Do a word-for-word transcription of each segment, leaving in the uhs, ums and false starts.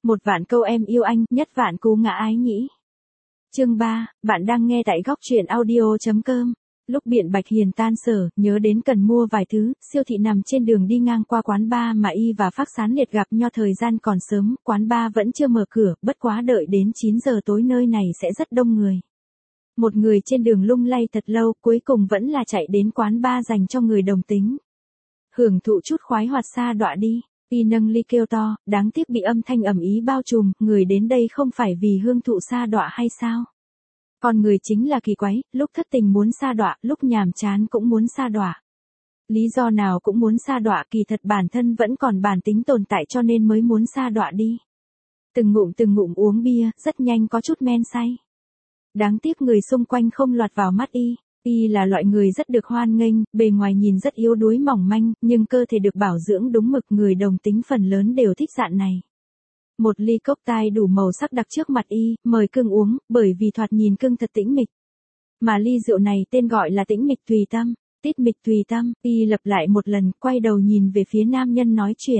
Một vạn câu em yêu anh, nhất vạn cú ngã ái nhĩ. Chương ba, bạn đang nghe tại góc truyện audio chấm com. Lúc Biện Bạch Hiền tan sở, nhớ đến cần mua vài thứ, siêu thị nằm trên đường đi ngang qua quán bar mà y và Phác Sán Liệt gặp nhau thời gian còn sớm, quán bar vẫn chưa mở cửa, bất quá đợi đến chín giờ tối nơi này sẽ rất đông người. Một người trên đường lung lay thật lâu, cuối cùng vẫn là chạy đến quán bar dành cho người đồng tính. Hưởng thụ chút khoái hoạt xa đọa đi. Y nâng ly kêu to, đáng tiếc bị âm thanh ầm ĩ bao trùm, người đến đây không phải vì hương thụ sa đọa hay sao? Con người chính là kỳ quái, lúc thất tình muốn sa đọa, lúc nhàm chán cũng muốn sa đọa. Lý do nào cũng muốn sa đọa, kỳ thật bản thân vẫn còn bản tính tồn tại cho nên mới muốn sa đọa đi. Từng ngụm từng ngụm uống bia, rất nhanh có chút men say. Đáng tiếc người xung quanh không lọt vào mắt y. Y là loại người rất được hoan nghênh, bề ngoài nhìn rất yếu đuối mỏng manh, nhưng cơ thể được bảo dưỡng đúng mực, người đồng tính phần lớn đều thích dạng này. Một ly cốc tai đủ màu sắc đặt trước mặt y, mời cưng uống, bởi vì thoạt nhìn cưng thật tĩnh mịch. Mà ly rượu này tên gọi là tĩnh mịch tùy tâm, tít mịch tùy tâm, y lặp lại một lần, quay đầu nhìn về phía nam nhân nói chuyện.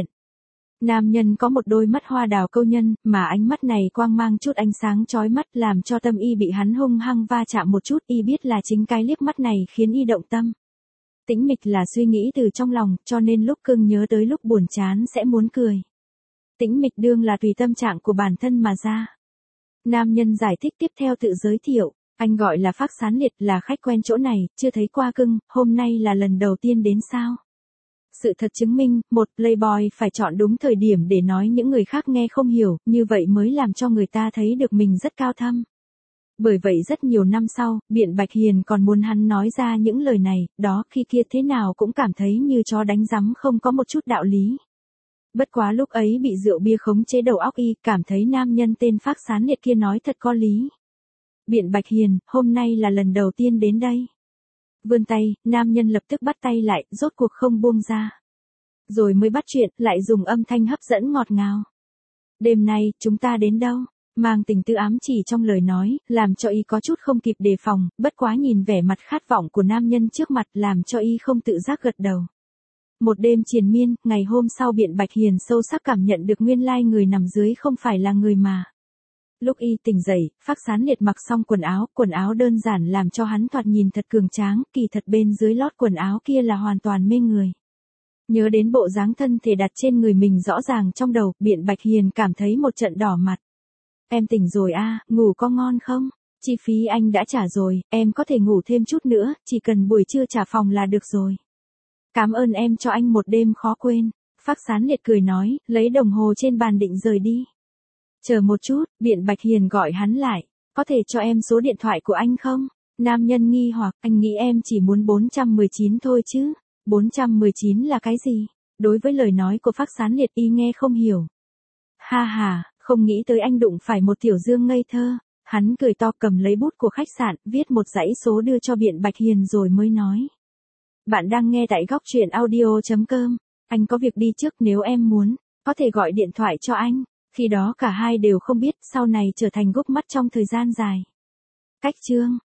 Nam nhân có một đôi mắt hoa đào câu nhân, mà ánh mắt này quang mang chút ánh sáng chói mắt làm cho tâm y bị hắn hung hăng va chạm một chút, y biết là chính cái liếc mắt này khiến y động tâm. Tĩnh mịch là suy nghĩ từ trong lòng, cho nên lúc cưng nhớ tới lúc buồn chán sẽ muốn cười. Tĩnh mịch đương là tùy tâm trạng của bản thân mà ra. Nam nhân giải thích tiếp theo tự giới thiệu, anh gọi là Phác Sán Liệt, là khách quen chỗ này, chưa thấy qua cưng, hôm nay là lần đầu tiên đến sao? Sự thật chứng minh, một playboy phải chọn đúng thời điểm để nói những người khác nghe không hiểu, như vậy mới làm cho người ta thấy được mình rất cao thâm. Bởi vậy rất nhiều năm sau, Biện Bạch Hiền còn muốn hắn nói ra những lời này, đó khi kia thế nào cũng cảm thấy như chó đánh rắm không có một chút đạo lý. Bất quá lúc ấy bị rượu bia khống chế đầu óc y, cảm thấy nam nhân tên Phác Sán Liệt kia nói thật có lý. Biện Bạch Hiền, hôm nay là lần đầu tiên đến đây. Vươn tay, nam nhân lập tức bắt tay lại, rốt cuộc không buông ra. Rồi mới bắt chuyện, lại dùng âm thanh hấp dẫn ngọt ngào. Đêm nay, chúng ta đến đâu? Mang tình tư ám chỉ trong lời nói, làm cho y có chút không kịp đề phòng, bất quá nhìn vẻ mặt khát vọng của nam nhân trước mặt làm cho y không tự giác gật đầu. Một đêm triền miên, ngày hôm sau Biện Bạch Hiền sâu sắc cảm nhận được nguyên lai người nằm dưới không phải là người mà. Lúc y tỉnh dậy, Phác Sán Liệt mặc xong quần áo, quần áo đơn giản làm cho hắn thoạt nhìn thật cường tráng, kỳ thật bên dưới lót quần áo kia là hoàn toàn mê người. Nhớ đến bộ dáng thân thể đặt trên người mình rõ ràng trong đầu, Biện Bạch Hiền cảm thấy một trận đỏ mặt. Em tỉnh rồi a, ngủ có ngon không? Chi phí anh đã trả rồi, em có thể ngủ thêm chút nữa, chỉ cần buổi trưa trả phòng là được rồi. Cảm ơn em cho anh một đêm khó quên. Phác Sán Liệt cười nói, lấy đồng hồ trên bàn định rời đi. Chờ một chút, Biện Bạch Hiền gọi hắn lại, có thể cho em số điện thoại của anh không? Nam nhân nghi hoặc, anh nghĩ em chỉ muốn bốn trăm mười chín thôi chứ. bốn trăm mười chín là cái gì? Đối với lời nói của Phác Sán Liệt y nghe không hiểu. Ha ha, không nghĩ tới anh đụng phải một tiểu dương ngây thơ. Hắn cười to cầm lấy bút của khách sạn, viết một dãy số đưa cho Biện Bạch Hiền rồi mới nói. Bạn đang nghe tại góc truyện audio chấm com. Anh có việc đi trước, nếu em muốn, có thể gọi điện thoại cho anh. Khi đó cả hai đều không biết, sau này trở thành gốc mắt trong thời gian dài. Cách chương